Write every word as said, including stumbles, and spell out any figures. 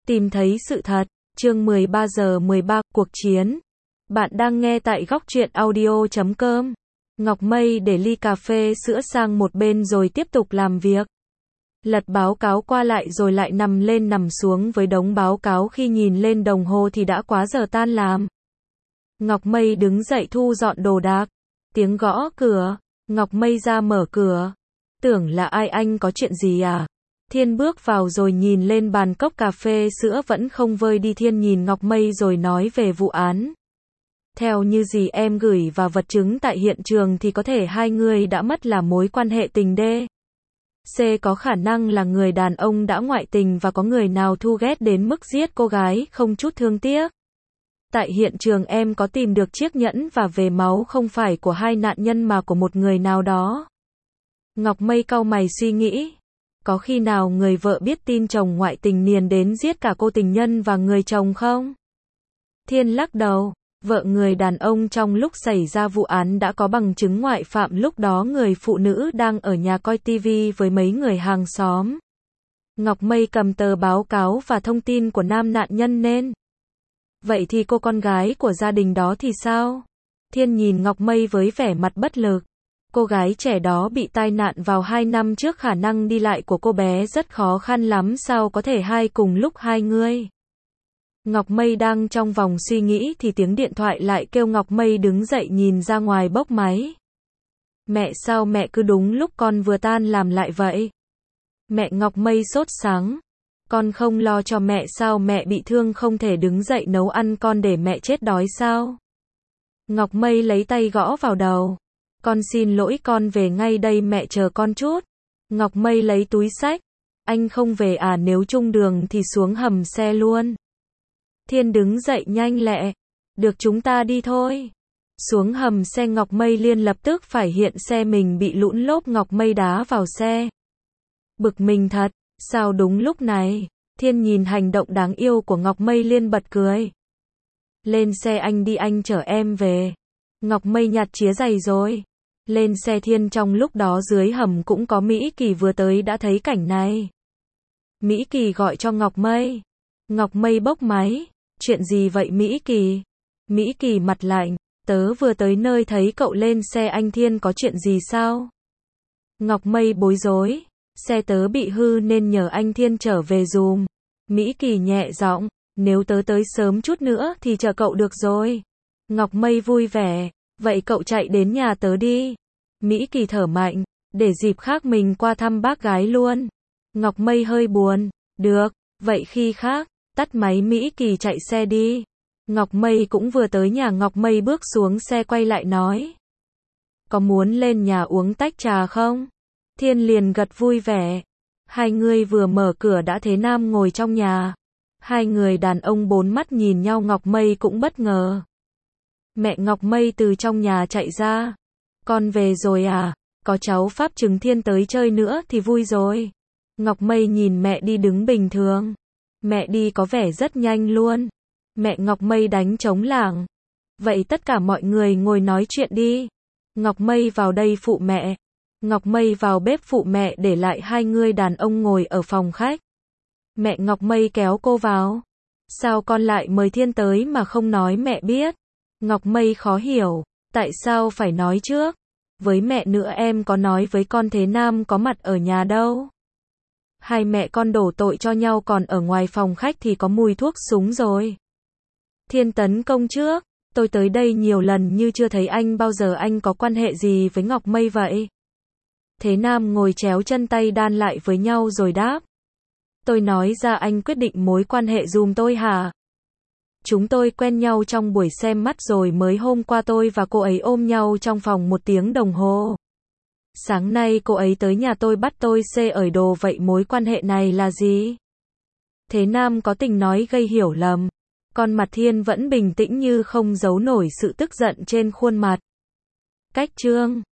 Tìm thấy sự thật. Chương mười ba giờ mười ba, cuộc chiến. Bạn đang nghe tại góc truyện audio chấm com. Ngọc Mây để ly cà phê sữa sang một bên rồi tiếp tục làm việc. Lật báo cáo qua lại rồi lại nằm lên nằm xuống với đống báo cáo, khi nhìn lên đồng hồ thì đã quá giờ tan làm. Ngọc Mây đứng dậy thu dọn đồ đạc. Tiếng gõ cửa. Ngọc Mây ra mở cửa. Tưởng là ai, anh có chuyện gì à? Thiên bước vào rồi nhìn lên bàn cốc cà phê sữa vẫn không vơi đi. Thiên nhìn Ngọc Mây rồi nói về vụ án. Theo như gì em gửi và vật chứng tại hiện trường thì có thể hai người đã mất là mối quan hệ tình đê. C có khả năng là người đàn ông đã ngoại tình và có người nào thu ghét đến mức giết cô gái không chút thương tiếc. Tại hiện trường em có tìm được chiếc nhẫn và vế máu không phải của hai nạn nhân mà của một người nào đó. Ngọc Mây cau mày suy nghĩ. Có khi nào người vợ biết tin chồng ngoại tình liền đến giết cả cô tình nhân và người chồng không? Thiên lắc đầu. Vợ người đàn ông trong lúc xảy ra vụ án đã có bằng chứng ngoại phạm, lúc đó người phụ nữ đang ở nhà coi tivi với mấy người hàng xóm. Ngọc Mây cầm tờ báo cáo và thông tin của nam nạn nhân nên. Vậy thì cô con gái của gia đình đó thì sao? Thiên nhìn Ngọc Mây với vẻ mặt bất lực. Cô gái trẻ đó bị tai nạn vào hai năm trước, khả năng đi lại của cô bé rất khó khăn lắm, sao có thể hai cùng lúc hai người? Ngọc Mây đang trong vòng suy nghĩ thì tiếng điện thoại lại kêu. Ngọc Mây đứng dậy nhìn ra ngoài bốc máy. Mẹ, sao mẹ cứ đúng lúc con vừa tan làm lại vậy? Mẹ. Ngọc Mây sốt sắng. Con không lo cho mẹ sao? Mẹ bị thương không thể đứng dậy nấu ăn con để mẹ chết đói sao? Ngọc Mây lấy tay gõ vào đầu. Con xin lỗi, con về ngay đây, mẹ chờ con chút. Ngọc Mây lấy túi xách. Anh không về à? Nếu chung đường thì xuống hầm xe luôn. Thiên đứng dậy nhanh lẹ. Được, chúng ta đi thôi. Xuống hầm xe. Ngọc Mây liền lập tức phải hiện xe mình bị lũn lốp. Ngọc Mây đá vào xe. Bực mình thật. Sao đúng lúc này? Thiên nhìn hành động đáng yêu của Ngọc Mây liền bật cười. Lên xe anh đi, anh chở em về. Ngọc Mây nhặt chía giày rồi. Lên xe. Thiên trong lúc đó dưới hầm cũng có Mỹ Kỳ vừa tới đã thấy cảnh này. Mỹ Kỳ gọi cho Ngọc Mây. Ngọc Mây bốc máy. Chuyện gì vậy Mỹ Kỳ? Mỹ Kỳ mặt lạnh. Tớ vừa tới nơi thấy cậu lên xe anh. Thiên có chuyện gì sao? Ngọc Mây bối rối. Xe tớ bị hư nên nhờ anh Thiên trở về dùm. Mỹ Kỳ nhẹ giọng. Nếu tớ tới sớm chút nữa thì chờ cậu được rồi. Ngọc Mây vui vẻ. Vậy cậu chạy đến nhà tớ đi. Mỹ Kỳ thở mạnh. Để dịp khác mình qua thăm bác gái luôn. Ngọc Mây hơi buồn. Được, vậy khi khác. Tắt máy. Mỹ Kỳ chạy xe đi. Ngọc Mây cũng vừa tới nhà. Ngọc Mây bước xuống xe quay lại nói. Có muốn lên nhà uống tách trà không? Thiên liền gật vui vẻ. Hai người vừa mở cửa đã thấy Nam ngồi trong nhà. Hai người đàn ông bốn mắt nhìn nhau. Ngọc Mây cũng bất ngờ. Mẹ Ngọc Mây từ trong nhà chạy ra. Con về rồi à? Có cháu Pháp Trừng Thiên tới chơi nữa thì vui rồi. Ngọc Mây nhìn mẹ đi đứng bình thường. Mẹ đi có vẻ rất nhanh luôn. Mẹ. Ngọc Mây đánh trống lảng. Vậy tất cả mọi người ngồi nói chuyện đi. Ngọc Mây vào đây phụ mẹ. Ngọc Mây vào bếp phụ mẹ, để lại hai người đàn ông ngồi ở phòng khách. Mẹ. Ngọc Mây kéo cô vào. Sao con lại mời Thiên tới mà không nói mẹ biết? Ngọc Mây khó hiểu. Tại sao phải nói trước? Với mẹ nữa, em có nói với con thế Nam có mặt ở nhà đâu. Hai mẹ con đổ tội cho nhau, còn ở ngoài phòng khách thì có mùi thuốc súng rồi. Thiên tấn công trước. Tôi tới đây nhiều lần như chưa thấy anh bao giờ. Anh có quan hệ gì với Ngọc Mây vậy? Thế Nam ngồi chéo chân, tay đan lại với nhau rồi đáp. Tôi nói ra anh quyết định mối quan hệ dùm tôi hả? Chúng tôi quen nhau trong buổi xem mắt rồi mới hôm qua tôi và cô ấy ôm nhau trong phòng một tiếng đồng hồ. Sáng nay cô ấy tới nhà tôi bắt tôi xê ởi đồ. Vậy mối quan hệ này là gì? Thế Nam có tình nói gây hiểu lầm. Con mặt Thiên vẫn bình tĩnh như không giấu nổi sự tức giận trên khuôn mặt. Cách chương